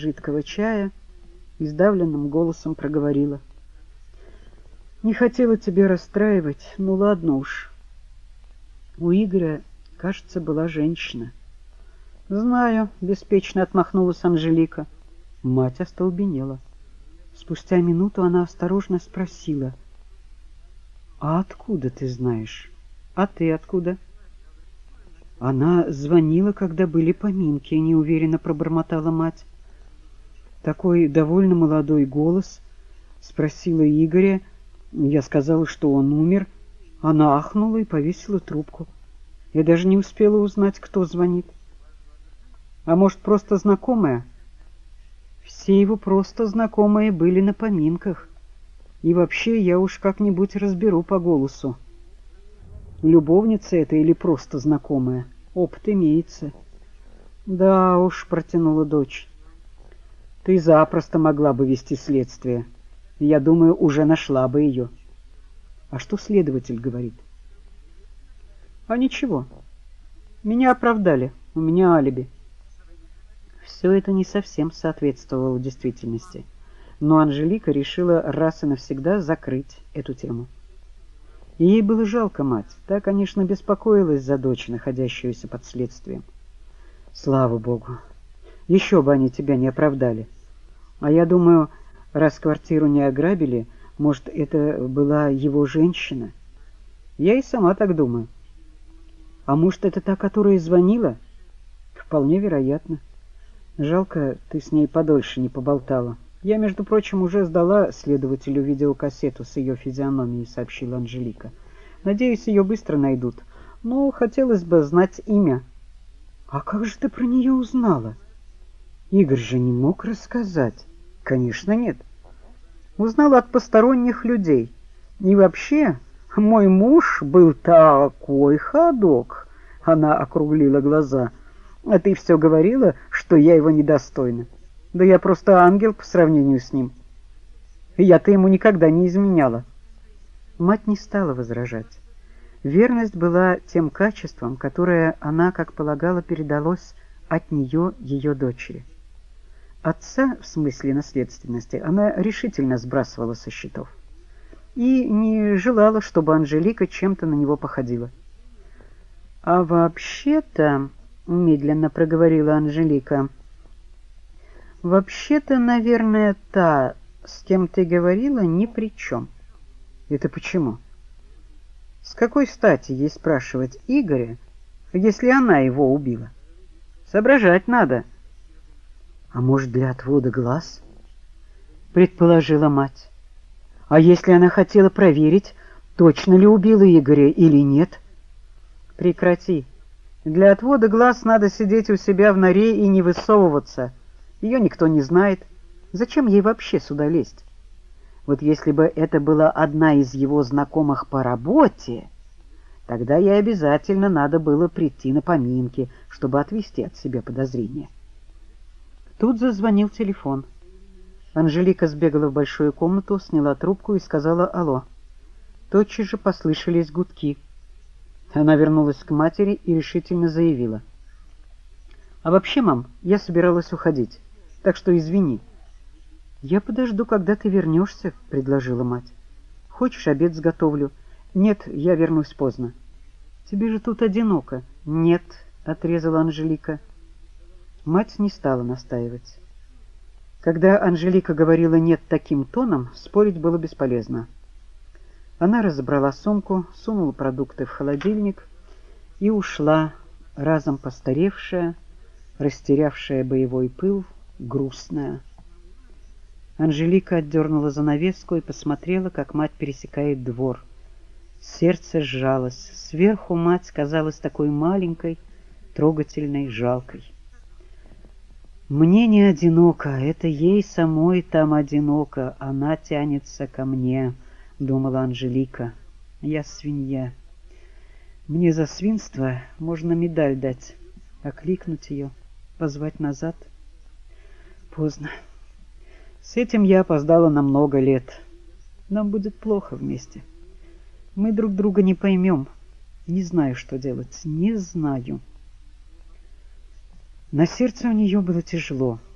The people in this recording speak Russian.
жидкого чая и сдавленным голосом проговорила: «Не хотела тебя расстраивать, ну ладно уж. У Игоря, кажется, была женщина». «Знаю», — беспечно отмахнулась Анжелика. Мать остолбенела. Спустя минуту она осторожно спросила: «А откуда ты знаешь? А ты откуда?» «Она звонила, когда были поминки», — неуверенно пробормотала мать. Такой довольно молодой голос. Спросила Игоря. Я сказала, что он умер. Она ахнула и повесила трубку. Я даже не успела узнать, кто звонит. А может, просто знакомая? Все его просто знакомые были на поминках. И вообще, я уж как-нибудь разберу по голосу, любовница это или просто знакомая. Опыт имеется. Да уж, протянула дочь. Ты запросто могла бы вести следствие. Я думаю, уже нашла бы ее. А что следователь говорит? А ничего. Меня оправдали. У меня алиби. Все это не совсем соответствовало действительности. Но Анжелика решила раз и навсегда закрыть эту тему. И ей было жалко мать. Та, конечно, беспокоилась за дочь, находящуюся под следствием. Слава Богу. Еще бы они тебя не оправдали. А я думаю, раз квартиру не ограбили, может, это была его женщина? Я и сама так думаю. А может, это та, которая звонила? Вполне вероятно. Жалко, ты с ней подольше не поболтала. Я, между прочим, уже сдала следователю видеокассету с ее физиономией, сообщила Анжелика. Надеюсь, ее быстро найдут. Но хотелось бы знать имя. А как же ты про нее узнала? Игорь же не мог рассказать. Конечно, нет. Узнала от посторонних людей. И вообще, мой муж был такой ходок. Она округлила глаза. А ты все говорила, что я его недостойна. Да я просто ангел по сравнению с ним. Я-то ему никогда не изменяла. Мать не стала возражать. Верность была тем качеством, которое она, как полагала, передалось от нее ее дочери. Отца, в смысле наследственности, она решительно сбрасывала со счетов. И не желала, чтобы Анжелика чем-то на него походила. «А вообще-то...» — медленно проговорила Анжелика. «Вообще-то, наверное, та, с кем ты говорила, ни при чем». «Это почему?» «С какой стати ей спрашивать Игоря, если она его убила? Соображать надо». «А может, для отвода глаз?» — предположила мать. «А если она хотела проверить, точно ли убила Игоря или нет?» «Прекрати. Для отвода глаз надо сидеть у себя в норе и не высовываться. Ее никто не знает. Зачем ей вообще сюда лезть? Вот если бы это была одна из его знакомых по работе, тогда ей обязательно надо было прийти на поминки, чтобы отвести от себя подозрения». Тут зазвонил телефон. Анжелика сбегала в большую комнату, сняла трубку и сказала «Алло». Тотчас же послышались гудки. Она вернулась к матери и решительно заявила: «А вообще, мам, я собиралась уходить, так что извини». «Я подожду, когда ты вернешься», — предложила мать. «Хочешь, обед сготовлю?» «Нет, я вернусь поздно». «Тебе же тут одиноко». «Нет», — отрезала Анжелика. Мать не стала настаивать. Когда Анжелика говорила «нет» таким тоном, спорить было бесполезно. Она разобрала сумку, сунула продукты в холодильник и ушла, разом постаревшая, растерявшая боевой пыл, грустная. Анжелика отдернула занавеску и посмотрела, как мать пересекает двор. Сердце сжалось. Сверху мать казалась такой маленькой, трогательной, жалкой. «Мне не одиноко, это ей самой там одиноко, она тянется ко мне», — думала Анжелика. «Я свинья. Мне за свинство можно медаль дать, окликнуть ее, позвать назад. Поздно. С этим я опоздала на много лет. Нам будет плохо вместе. Мы друг друга не поймем. Не знаю, что делать, не знаю». На сердце у нее было тяжело.